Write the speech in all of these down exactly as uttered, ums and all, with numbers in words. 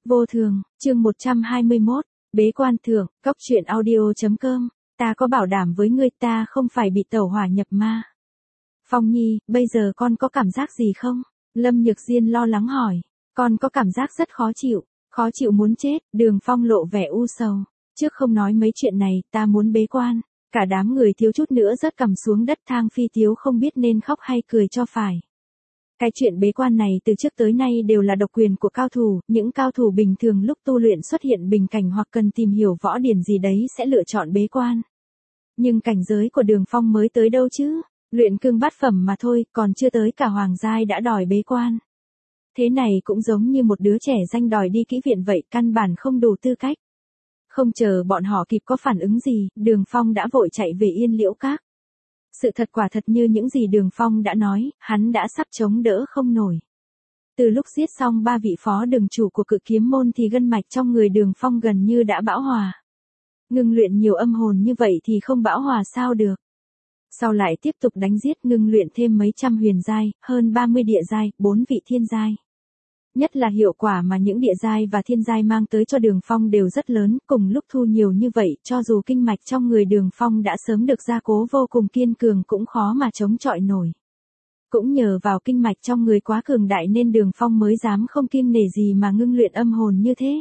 Vô thường, chương một trăm hai mươi mốt, bế quan thượng, cốc truyện audio.com, ta có bảo đảm với ngươi ta không phải bị tẩu hỏa nhập ma. Phong Nhi, bây giờ con có cảm giác gì không? Lâm Nhược Diên lo lắng hỏi, con có cảm giác rất khó chịu, khó chịu muốn chết, Đường Phong lộ vẻ u sầu. Trước không nói mấy chuyện này, ta muốn bế quan. Cả đám người thiếu chút nữa rớt cằm xuống đất, Thang Phi Tiếu không biết nên khóc hay cười cho phải. Cái chuyện bế quan này từ trước tới nay đều là độc quyền của cao thủ, những cao thủ bình thường lúc tu luyện xuất hiện bình cảnh hoặc cần tìm hiểu võ điển gì đấy sẽ lựa chọn bế quan. Nhưng cảnh giới của Đường Phong mới tới đâu chứ, luyện cương bát phẩm mà thôi, còn chưa tới cả hoàng giai đã đòi bế quan. Thế này cũng giống như một đứa trẻ danh đòi đi kỹ viện vậy, căn bản không đủ tư cách. Không chờ bọn họ kịp có phản ứng gì, Đường Phong đã vội chạy về Yên Liễu Các. Sự thật quả thật như những gì Đường Phong đã nói, hắn đã sắp chống đỡ không nổi. Từ lúc giết xong ba vị phó đường chủ của Cự Kiếm môn thì gân mạch trong người Đường Phong gần như đã bão hòa. Ngưng luyện nhiều âm hồn như vậy thì không bão hòa sao được. Sau lại tiếp tục đánh giết, ngưng luyện thêm mấy trăm huyền giai, hơn ba mươi địa giai, bốn vị thiên giai. Nhất là hiệu quả mà những địa giai và thiên giai mang tới cho Đường Phong đều rất lớn, cùng lúc thu nhiều như vậy, cho dù kinh mạch trong người Đường Phong đã sớm được gia cố vô cùng kiên cường cũng khó mà chống chọi nổi. Cũng nhờ vào kinh mạch trong người quá cường đại nên Đường Phong mới dám không kiêng nể gì mà ngưng luyện âm hồn như thế.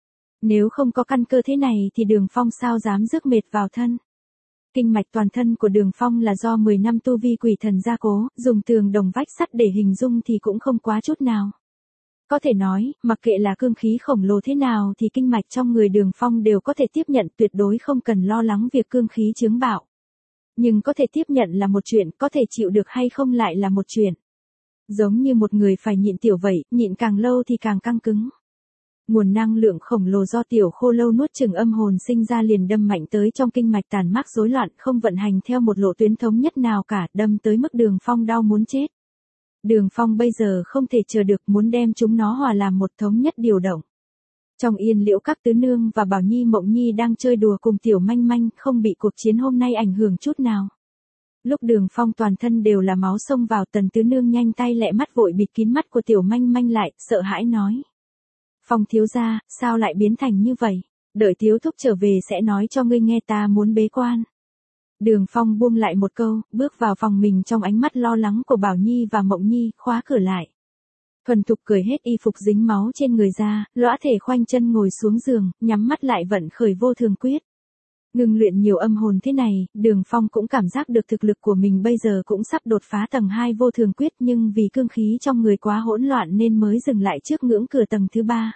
Nếu không có căn cơ thế này thì Đường Phong sao dám rước mệt vào thân. Kinh mạch toàn thân của Đường Phong là do mười năm tu vi quỷ thần gia cố, dùng tường đồng vách sắt để hình dung thì cũng không quá chút nào. Có thể nói, mặc kệ là cương khí khổng lồ thế nào thì kinh mạch trong người Đường Phong đều có thể tiếp nhận, tuyệt đối không cần lo lắng việc cương khí chướng bạo. Nhưng có thể tiếp nhận là một chuyện, có thể chịu được hay không lại là một chuyện. Giống như một người phải nhịn tiểu vậy, nhịn càng lâu thì càng căng cứng. Nguồn năng lượng khổng lồ do tiểu khô lâu nuốt chửng âm hồn sinh ra liền đâm mạnh tới trong kinh mạch, tàn mác rối loạn, không vận hành theo một lộ tuyến thống nhất nào cả, đâm tới mức Đường Phong đau muốn chết. Đường Phong bây giờ không thể chờ được, muốn đem chúng nó hòa làm một thống nhất điều động. Trong Yên Liễu Các, Tứ Nương và Bảo Nhi Mộng Nhi đang chơi đùa cùng Tiểu Manh Manh, không bị cuộc chiến hôm nay ảnh hưởng chút nào. Lúc Đường Phong toàn thân đều là máu xông vào, Tần Tứ Nương nhanh tay lẹ mắt vội bịt kín mắt của Tiểu Manh Manh lại, sợ hãi nói. Phong thiếu gia, sao lại biến thành như vậy? Đợi Tiếu thúc trở về sẽ nói cho ngươi nghe, ta muốn bế quan. Đường Phong buông lại một câu, bước vào phòng mình trong ánh mắt lo lắng của Bảo Nhi và Mộng Nhi, khóa cửa lại. Thuần thục cởi hết y phục dính máu trên người ra, lõa thể khoanh chân ngồi xuống giường, nhắm mắt lại vận khởi vô thường quyết. Ngừng luyện nhiều âm hồn thế này, Đường Phong cũng cảm giác được thực lực của mình bây giờ cũng sắp đột phá tầng hai vô thường quyết, nhưng vì cương khí trong người quá hỗn loạn nên mới dừng lại trước ngưỡng cửa tầng thứ ba.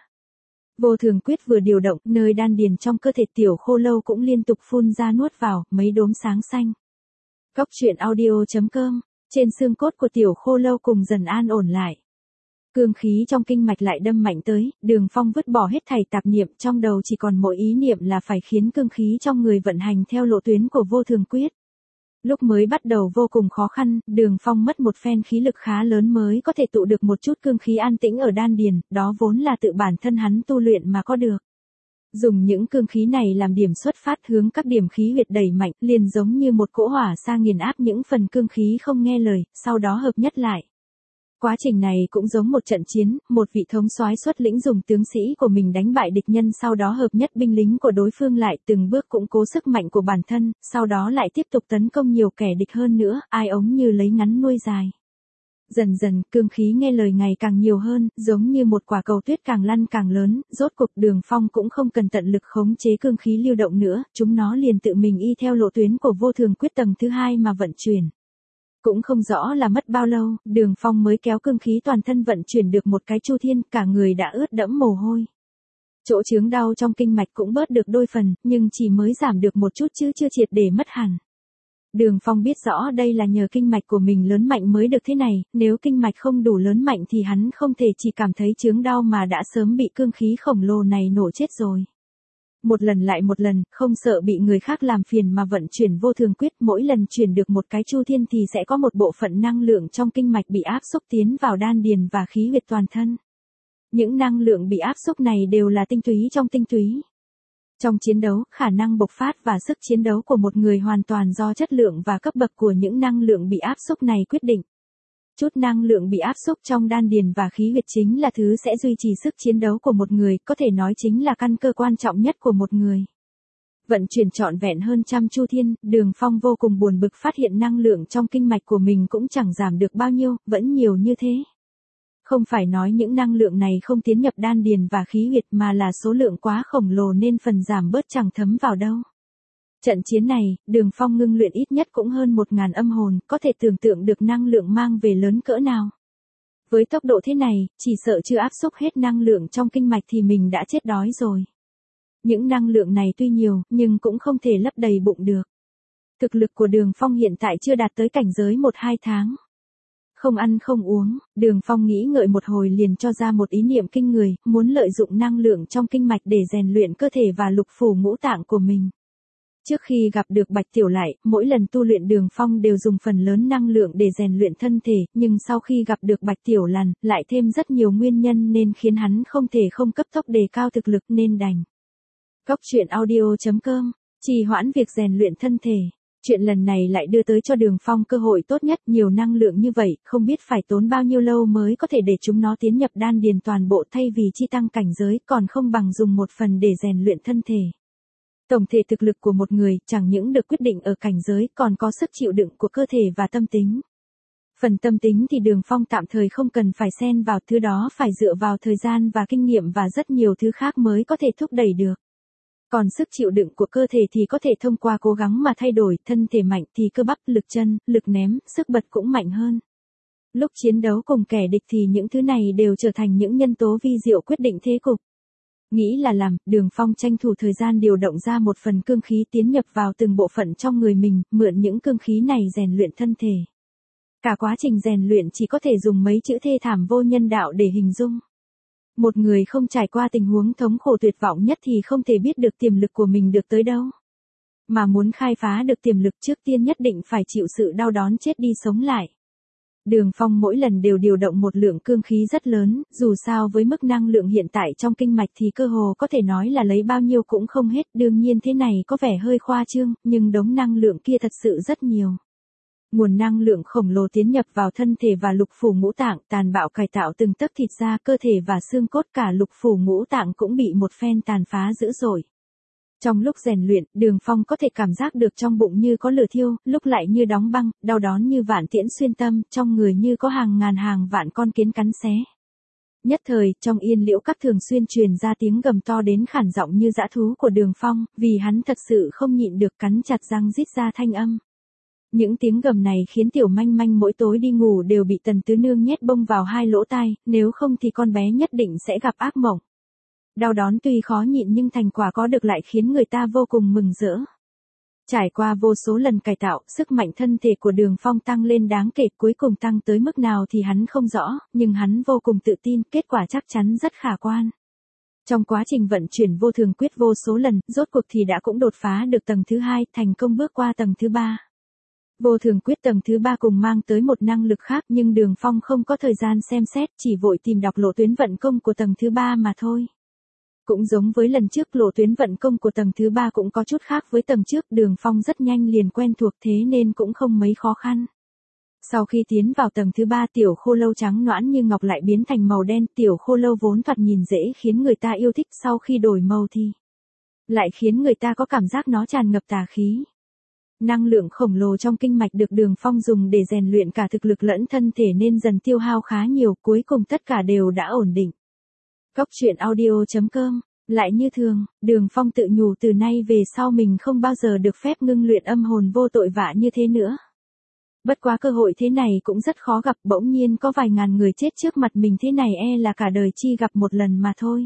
Vô thường quyết vừa điều động, nơi đan điền trong cơ thể tiểu khô lâu cũng liên tục phun ra nuốt vào, mấy đốm sáng xanh. Cốc truyện audio.com, trên xương cốt của tiểu khô lâu cùng dần an ổn lại. Cương khí trong kinh mạch lại đâm mạnh tới, Đường Phong vứt bỏ hết thảy tạp niệm, trong đầu chỉ còn mỗi ý niệm là phải khiến cương khí trong người vận hành theo lộ tuyến của vô thường quyết. Lúc mới bắt đầu vô cùng khó khăn, Đường Phong mất một phen khí lực khá lớn mới có thể tụ được một chút cương khí an tĩnh ở đan điền, đó vốn là tự bản thân hắn tu luyện mà có được. Dùng những cương khí này làm điểm xuất phát hướng các điểm khí huyệt đẩy mạnh, liền giống như một cỗ hỏa sa nghiền áp những phần cương khí không nghe lời, sau đó hợp nhất lại. Quá trình này cũng giống một trận chiến, một vị thống soái xuất lĩnh dùng tướng sĩ của mình đánh bại địch nhân, sau đó hợp nhất binh lính của đối phương lại, từng bước củng cố sức mạnh của bản thân, sau đó lại tiếp tục tấn công nhiều kẻ địch hơn nữa, ai ống như lấy ngắn nuôi dài. Dần dần, cương khí nghe lời ngày càng nhiều hơn, giống như một quả cầu tuyết càng lăn càng lớn, rốt cuộc Đường Phong cũng không cần tận lực khống chế cương khí lưu động nữa, chúng nó liền tự mình y theo lộ tuyến của vô thường quyết tầng thứ hai mà vận chuyển. Cũng không rõ là mất bao lâu, Đường Phong mới kéo cương khí toàn thân vận chuyển được một cái chu thiên, cả người đã ướt đẫm mồ hôi. Chỗ chướng đau trong kinh mạch cũng bớt được đôi phần, nhưng chỉ mới giảm được một chút chứ chưa triệt để mất hẳn. Đường Phong biết rõ đây là nhờ kinh mạch của mình lớn mạnh mới được thế này, nếu kinh mạch không đủ lớn mạnh thì hắn không thể chỉ cảm thấy chướng đau mà đã sớm bị cương khí khổng lồ này nổ chết rồi. Một lần lại một lần, không sợ bị người khác làm phiền mà vận chuyển vô thường quyết, mỗi lần chuyển được một cái chu thiên thì sẽ có một bộ phận năng lượng trong kinh mạch bị áp xúc tiến vào đan điền và khí huyệt toàn thân. Những năng lượng bị áp xúc này đều là tinh túy trong tinh túy. Trong chiến đấu, khả năng bộc phát và sức chiến đấu của một người hoàn toàn do chất lượng và cấp bậc của những năng lượng bị áp xúc này quyết định. Chút năng lượng bị áp xúc trong đan điền và khí huyệt chính là thứ sẽ duy trì sức chiến đấu của một người, có thể nói chính là căn cơ quan trọng nhất của một người. Vận chuyển trọn vẹn hơn trăm chu thiên, Đường Phong vô cùng buồn bực phát hiện năng lượng trong kinh mạch của mình cũng chẳng giảm được bao nhiêu, vẫn nhiều như thế. Không phải nói những năng lượng này không tiến nhập đan điền và khí huyệt mà là số lượng quá khổng lồ nên phần giảm bớt chẳng thấm vào đâu. Trận chiến này, Đường Phong ngưng luyện ít nhất cũng hơn một ngàn âm hồn, có thể tưởng tượng được năng lượng mang về lớn cỡ nào. Với tốc độ thế này, chỉ sợ chưa áp xúc hết năng lượng trong kinh mạch thì mình đã chết đói rồi. Những năng lượng này tuy nhiều, nhưng cũng không thể lấp đầy bụng được. Thực lực của Đường Phong hiện tại chưa đạt tới cảnh giới một hai tháng. Không ăn không uống, Đường Phong nghĩ ngợi một hồi liền cho ra một ý niệm kinh người, muốn lợi dụng năng lượng trong kinh mạch để rèn luyện cơ thể và lục phủ ngũ tạng của mình. Trước khi gặp được Bạch Tiểu Lại, mỗi lần tu luyện Đường Phong đều dùng phần lớn năng lượng để rèn luyện thân thể, nhưng sau khi gặp được Bạch Tiểu Lằn, lại thêm rất nhiều nguyên nhân nên khiến hắn không thể không cấp tốc đề cao thực lực nên đành. Cóc truyện audio chấm com, trì hoãn việc rèn luyện thân thể. Chuyện lần này lại đưa tới cho Đường Phong cơ hội tốt nhất, nhiều năng lượng như vậy, không biết phải tốn bao nhiêu lâu mới có thể để chúng nó tiến nhập đan điền toàn bộ, thay vì chi tăng cảnh giới còn không bằng dùng một phần để rèn luyện thân thể. Tổng thể thực lực của một người chẳng những được quyết định ở cảnh giới còn có sức chịu đựng của cơ thể và tâm tính. Phần tâm tính thì Đường Phong tạm thời không cần phải xen vào, thứ đó phải dựa vào thời gian và kinh nghiệm và rất nhiều thứ khác mới có thể thúc đẩy được. Còn sức chịu đựng của cơ thể thì có thể thông qua cố gắng mà thay đổi, thân thể mạnh thì cơ bắp, lực chân, lực ném, sức bật cũng mạnh hơn. Lúc chiến đấu cùng kẻ địch thì những thứ này đều trở thành những nhân tố vi diệu quyết định thế cục. Nghĩ là làm, Đường Phong tranh thủ thời gian điều động ra một phần cương khí tiến nhập vào từng bộ phận trong người mình, mượn những cương khí này rèn luyện thân thể. Cả quá trình rèn luyện chỉ có thể dùng mấy chữ thê thảm vô nhân đạo để hình dung. Một người không trải qua tình huống thống khổ tuyệt vọng nhất thì không thể biết được tiềm lực của mình được tới đâu. Mà muốn khai phá được tiềm lực trước tiên nhất định phải chịu sự đau đớn chết đi sống lại. Đường Phong mỗi lần đều điều động một lượng cương khí rất lớn, dù sao với mức năng lượng hiện tại trong kinh mạch thì cơ hồ có thể nói là lấy bao nhiêu cũng không hết, đương nhiên thế này có vẻ hơi khoa trương, nhưng đống năng lượng kia thật sự rất nhiều. Nguồn năng lượng khổng lồ tiến nhập vào thân thể và lục phủ ngũ tạng, tàn bạo cải tạo từng tấc thịt da, cơ thể và xương cốt, cả lục phủ ngũ tạng cũng bị một phen tàn phá dữ dội. Trong lúc rèn luyện, Đường Phong có thể cảm giác được trong bụng như có lửa thiêu, lúc lại như đóng băng, đau đớn như vạn tiễn xuyên tâm, trong người như có hàng ngàn hàng vạn con kiến cắn xé. Nhất thời, trong Yên Liễu Các thường xuyên truyền ra tiếng gầm to đến khản giọng như dã thú của Đường Phong, vì hắn thật sự không nhịn được cắn chặt răng rít ra thanh âm. Những tiếng gầm này khiến Tiểu Manh Manh mỗi tối đi ngủ đều bị Tần Tứ Nương nhét bông vào hai lỗ tai, nếu không thì con bé nhất định sẽ gặp ác mộng. Đau đớn tuy khó nhịn nhưng thành quả có được lại khiến người ta vô cùng mừng rỡ. Trải qua vô số lần cải tạo, sức mạnh thân thể của Đường Phong tăng lên đáng kể, cuối cùng tăng tới mức nào thì hắn không rõ, nhưng hắn vô cùng tự tin, kết quả chắc chắn rất khả quan. Trong quá trình vận chuyển vô thường quyết vô số lần, rốt cuộc thì đã cũng đột phá được tầng thứ hai, thành công bước qua tầng thứ ba. Vô thường quyết tầng thứ ba cùng mang tới một năng lực khác, nhưng Đường Phong không có thời gian xem xét, chỉ vội tìm đọc lộ tuyến vận công của tầng thứ ba mà thôi. Cũng giống với lần trước, lộ tuyến vận công của tầng thứ ba cũng có chút khác với tầng trước, Đường Phong rất nhanh liền quen thuộc thế nên cũng không mấy khó khăn. Sau khi tiến vào tầng thứ ba, tiểu khô lâu trắng nõn như ngọc lại biến thành màu đen, tiểu khô lâu vốn thoạt nhìn dễ khiến người ta yêu thích, sau khi đổi màu thì lại khiến người ta có cảm giác nó tràn ngập tà khí. Năng lượng khổng lồ trong kinh mạch được Đường Phong dùng để rèn luyện cả thực lực lẫn thân thể nên dần tiêu hao khá nhiều, cuối cùng tất cả đều đã ổn định. Cóc truyện audio chấm com, lại như thường, Đường Phong tự nhủ từ nay về sau mình không bao giờ được phép ngưng luyện âm hồn vô tội vạ như thế nữa. Bất quá cơ hội thế này cũng rất khó gặp, bỗng nhiên có vài ngàn người chết trước mặt mình thế này e là cả đời chi gặp một lần mà thôi.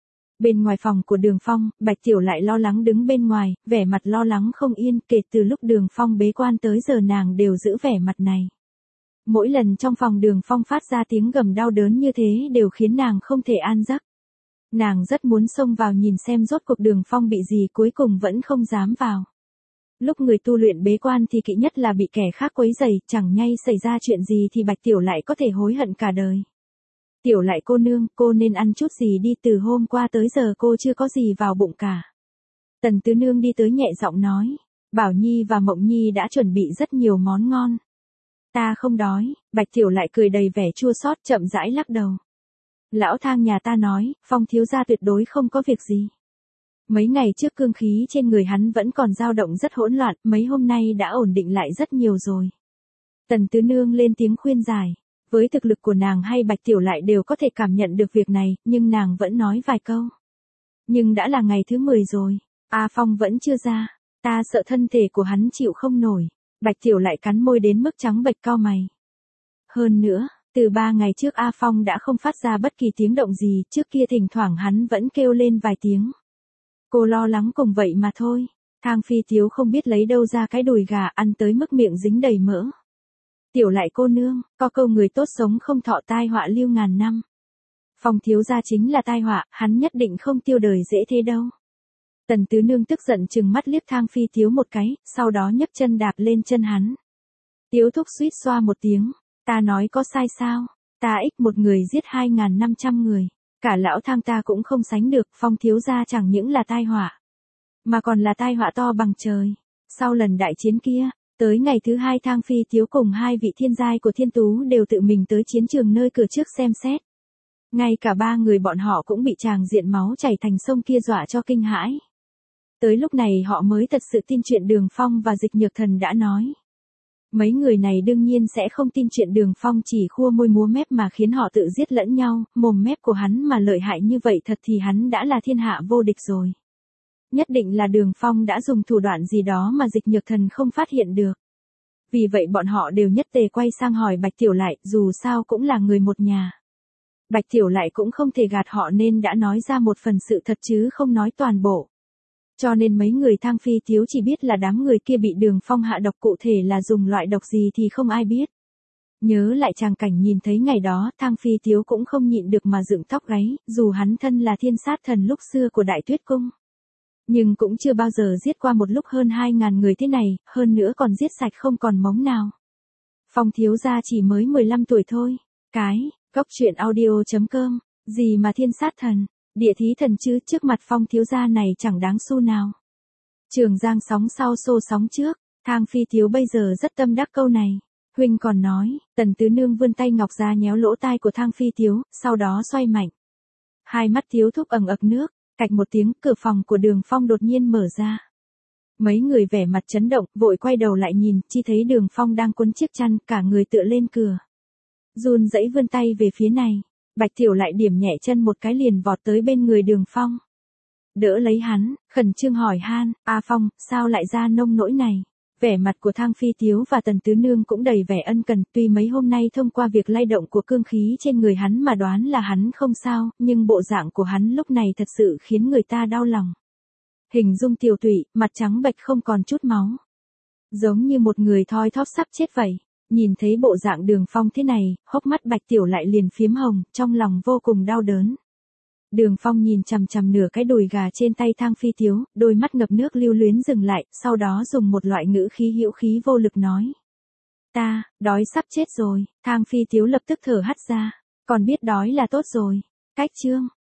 Bên ngoài phòng của Đường Phong, Bạch Tiểu lại lo lắng đứng bên ngoài, vẻ mặt lo lắng không yên, kể từ lúc Đường Phong bế quan tới giờ nàng đều giữ vẻ mặt này. Mỗi lần trong phòng Đường Phong phát ra tiếng gầm đau đớn như thế đều khiến nàng không thể an giấc. Nàng rất muốn xông vào nhìn xem rốt cuộc Đường Phong bị gì, cuối cùng vẫn không dám vào. Lúc người tu luyện bế quan thì kỵ nhất là bị kẻ khác quấy rầy, chẳng may xảy ra chuyện gì thì Bạch Tiểu lại có thể hối hận cả đời. Tiểu lại cô nương, cô nên ăn chút gì đi, từ hôm qua tới giờ cô chưa có gì vào bụng cả. Tần Tứ Nương đi tới nhẹ giọng nói, Bảo Nhi và Mộng Nhi đã chuẩn bị rất nhiều món ngon. Ta không đói, Bạch Tiểu lại cười đầy vẻ chua xót chậm rãi lắc đầu. Lão Thang nhà ta nói, Phong thiếu gia tuyệt đối không có việc gì. Mấy ngày trước cương khí trên người hắn vẫn còn dao động rất hỗn loạn, mấy hôm nay đã ổn định lại rất nhiều rồi. Tần Tứ Nương lên tiếng khuyên giải. Với thực lực của nàng hay Bạch Tiểu lại đều có thể cảm nhận được việc này, nhưng nàng vẫn nói vài câu. Nhưng đã là ngày thứ mười rồi, A Phong vẫn chưa ra, ta sợ thân thể của hắn chịu không nổi. Bạch Tiểu lại cắn môi đến mức trắng bệch cau mày. Hơn nữa, từ ba ngày trước A Phong đã không phát ra bất kỳ tiếng động gì, trước kia thỉnh thoảng hắn vẫn kêu lên vài tiếng. Cô lo lắng cùng vậy mà thôi. Thang Phi Tiếu không biết lấy đâu ra cái đùi gà ăn tới mức miệng dính đầy mỡ. Tiểu lại cô nương, có câu người tốt sống không thọ tai họa lưu ngàn năm. Phong thiếu gia chính là tai họa, hắn nhất định không tiêu đời dễ thế đâu. Tần Tứ Nương tức giận chừng mắt liếc Thang Phi Tiếu một cái, sau đó nhấc chân đạp lên chân hắn. Tiếu thúc suýt xoa một tiếng, ta nói có sai sao, ta ích một người giết hai ngàn năm trăm người, cả lão Thang ta cũng không sánh được, Phong thiếu gia chẳng những là tai họa, mà còn là tai họa to bằng trời. Sau lần đại chiến kia, tới ngày thứ hai Thang Phi Tiếu cùng hai vị thiên giai của Thiên Tú đều tự mình tới chiến trường nơi cửa trước xem xét. Ngay cả ba người bọn họ cũng bị tràng diện máu chảy thành sông kia dọa cho kinh hãi. Tới lúc này họ mới thật sự tin chuyện Đường Phong và Dịch Nhược Thần đã nói. Mấy người này đương nhiên sẽ không tin chuyện Đường Phong chỉ khua môi múa mép mà khiến họ tự giết lẫn nhau, mồm mép của hắn mà lợi hại như vậy thật thì hắn đã là thiên hạ vô địch rồi. Nhất định là Đường Phong đã dùng thủ đoạn gì đó mà Dịch Nhược Thần không phát hiện được. Vì vậy bọn họ đều nhất tề quay sang hỏi Bạch Tiểu lại, dù sao cũng là người một nhà. Bạch Tiểu lại cũng không thể gạt họ nên đã nói ra một phần sự thật chứ không nói toàn bộ. Cho nên mấy người Thang Phi Tiếu chỉ biết là đám người kia bị Đường Phong hạ độc, cụ thể là dùng loại độc gì thì không ai biết. Nhớ lại tràng cảnh nhìn thấy ngày đó, Thang Phi Tiếu cũng không nhịn được mà dựng tóc gáy, dù hắn thân là thiên sát thần lúc xưa của Đại Tuyết Cung. Nhưng cũng chưa bao giờ giết qua một lúc hơn hai ngàn người thế này, hơn nữa còn giết sạch không còn mống nào. Phong thiếu gia chỉ mới mười lăm tuổi thôi. Cái, góc truyện audio chấm com, gì mà thiên sát thần, địa thí thần chứ, trước mặt Phong thiếu gia này chẳng đáng xu nào. Trường Giang sóng sau xô sóng trước, Thang Phi Tiếu bây giờ rất tâm đắc câu này. Huynh còn nói, Tần Tứ Nương vươn tay ngọc ra nhéo lỗ tai của Thang Phi Tiếu, sau đó xoay mạnh. Hai mắt Tiếu thúc ẩn ực nước, cạch một tiếng, cửa phòng của Đường Phong đột nhiên mở ra. Mấy người vẻ mặt chấn động, vội quay đầu lại nhìn, chỉ thấy Đường Phong đang quấn chiếc chăn, cả người tựa lên cửa. Run rẩy vươn tay về phía này, Bạch Tiểu lại điểm nhẹ chân một cái liền vọt tới bên người Đường Phong. Đỡ lấy hắn, khẩn trương hỏi han, A Phong, sao lại ra nông nỗi này? Vẻ mặt của Thang Phi Tiếu và Tần Tứ Nương cũng đầy vẻ ân cần, tuy mấy hôm nay thông qua việc lay động của cương khí trên người hắn mà đoán là hắn không sao, nhưng bộ dạng của hắn lúc này thật sự khiến người ta đau lòng. Hình dung tiều tụy, mặt trắng bệch không còn chút máu. Giống như một người thoi thóp sắp chết vậy. Nhìn thấy bộ dạng Đường Phong thế này, hốc mắt Bạch Tiểu lại liền phiếm hồng, trong lòng vô cùng đau đớn. Đường Phong nhìn chằm chằm nửa cái đùi gà trên tay Thang Phi Tiếu, đôi mắt ngập nước lưu luyến dừng lại, sau đó dùng một loại ngữ khí hữu khí vô lực nói. Ta, đói sắp chết rồi. Thang Phi Tiếu lập tức thở hắt ra. Còn biết đói là tốt rồi. Cách chương.